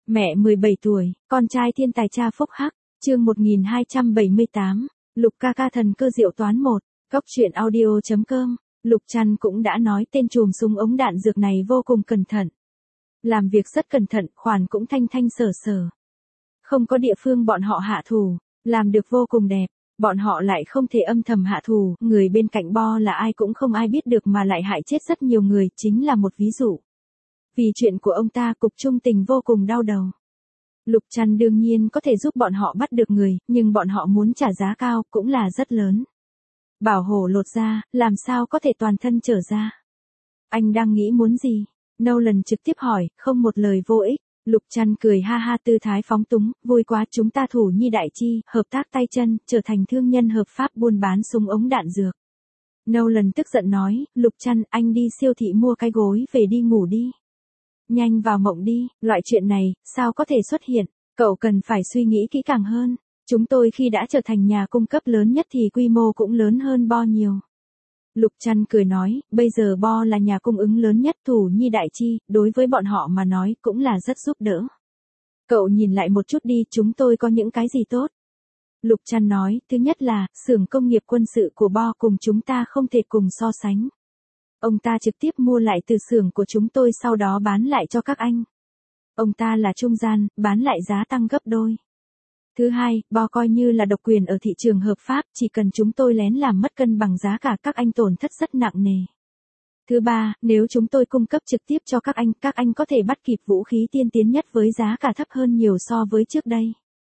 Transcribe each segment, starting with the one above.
Mẹ 17 tuổi, con trai thiên tài cha phúc hắc, chương 1278, Lục ca ca thần cơ diệu toán 1, góc truyện audio.com, Lục Trăn cũng đã nói tên chùm súng ống đạn dược này vô cùng cẩn thận. Làm việc rất cẩn thận, khoản cũng thanh thanh sở sở. Không có địa phương bọn họ hạ thủ, làm được vô cùng đẹp, bọn họ lại không thể âm thầm hạ thủ, người bên cạnh Bo là ai cũng không ai biết được mà lại hại chết rất nhiều người, chính là một ví dụ. Vì chuyện của ông ta cục trung tình vô cùng đau đầu. Lục Trăn đương nhiên có thể giúp bọn họ bắt được người, nhưng bọn họ muốn trả giá cao cũng là rất lớn. Bảo hổ lột ra, làm sao có thể toàn thân trở ra? Anh đang nghĩ muốn gì? Nolan trực tiếp hỏi, không một lời vô ích. Lục Trăn cười ha ha tư thái phóng túng, vui quá chúng ta thủ nhi đại chi, hợp tác tay chân, trở thành thương nhân hợp pháp buôn bán súng ống đạn dược. Nolan tức giận nói, Lục Trăn anh đi siêu thị mua cái gối về đi ngủ đi. Nhanh vào mộng đi, loại chuyện này, sao có thể xuất hiện, cậu cần phải suy nghĩ kỹ càng hơn. Chúng tôi khi đã trở thành nhà cung cấp lớn nhất thì quy mô cũng lớn hơn Bo nhiều. Lục Trăn cười nói, bây giờ Bo là nhà cung ứng lớn nhất thủ nhi đại chi, đối với bọn họ mà nói cũng là rất giúp đỡ. Cậu nhìn lại một chút đi, chúng tôi có những cái gì tốt. Lục Trăn nói, thứ nhất là, xưởng công nghiệp quân sự của Bo cùng chúng ta không thể cùng so sánh. Ông ta trực tiếp mua lại từ xưởng của chúng tôi sau đó bán lại cho các anh. Ông ta là trung gian, bán lại giá tăng gấp đôi. Thứ hai, Bo coi như là độc quyền ở thị trường hợp pháp, chỉ cần chúng tôi lén làm mất cân bằng giá cả các anh tổn thất rất nặng nề. Thứ ba, nếu chúng tôi cung cấp trực tiếp cho các anh có thể bắt kịp vũ khí tiên tiến nhất với giá cả thấp hơn nhiều so với trước đây.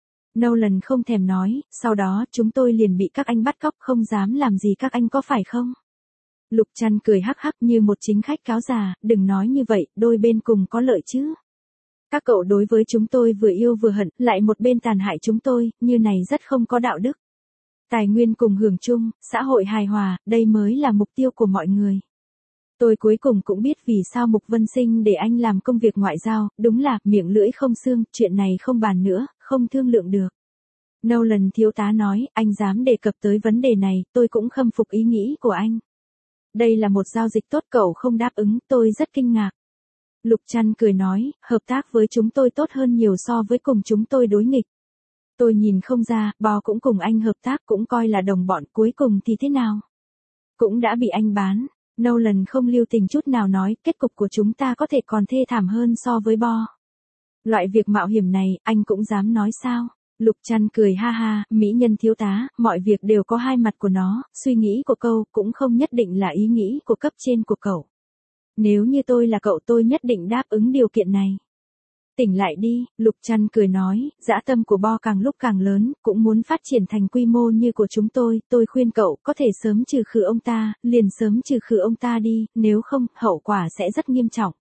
Nolan không thèm nói, sau đó chúng tôi liền bị các anh bắt cóc không dám làm gì các anh có phải không? Lục Trăn cười hắc hắc như một chính khách cáo già, đừng nói như vậy, đôi bên cùng có lợi chứ. Các cậu đối với chúng tôi vừa yêu vừa hận, lại một bên tàn hại chúng tôi, như này rất không có đạo đức. Tài nguyên cùng hưởng chung, xã hội hài hòa, đây mới là mục tiêu của mọi người. Tôi cuối cùng cũng biết vì sao Mục Vân Sinh để anh làm công việc ngoại giao, đúng là, miệng lưỡi không xương, chuyện này không bàn nữa, không thương lượng được. Nolan thiếu tá nói, anh dám đề cập tới vấn đề này, tôi cũng khâm phục ý nghĩ của anh. Đây là một giao dịch tốt cậu không đáp ứng, tôi rất kinh ngạc. Lục Trăn cười nói, hợp tác với chúng tôi tốt hơn nhiều so với cùng chúng tôi đối nghịch. Tôi nhìn không ra, Bo cũng cùng anh hợp tác cũng coi là đồng bọn cuối cùng thì thế nào? Cũng đã bị anh bán. Nolan không lưu tình chút nào nói, kết cục của chúng ta có thể còn thê thảm hơn so với Bo. Loại việc mạo hiểm này, anh cũng dám nói sao? Lục Trăn cười ha ha, mỹ nhân thiếu tá, mọi việc đều có hai mặt của nó, suy nghĩ của cậu cũng không nhất định là ý nghĩ của cấp trên của cậu. Nếu như tôi là cậu tôi nhất định đáp ứng điều kiện này. Tỉnh lại đi, Lục Trăn cười nói, dã tâm của Bo càng lúc càng lớn, cũng muốn phát triển thành quy mô như của chúng tôi khuyên cậu có thể sớm trừ khử ông ta, liền sớm trừ khử ông ta đi, nếu không, hậu quả sẽ rất nghiêm trọng.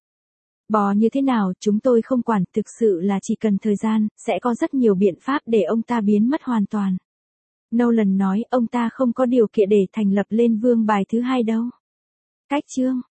Bo như thế nào, chúng tôi không quản, thực sự là chỉ cần thời gian, sẽ có rất nhiều biện pháp để ông ta biến mất hoàn toàn. Nolan nói, ông ta không có điều kiện để thành lập lên vương bài thứ hai đâu. Cách chương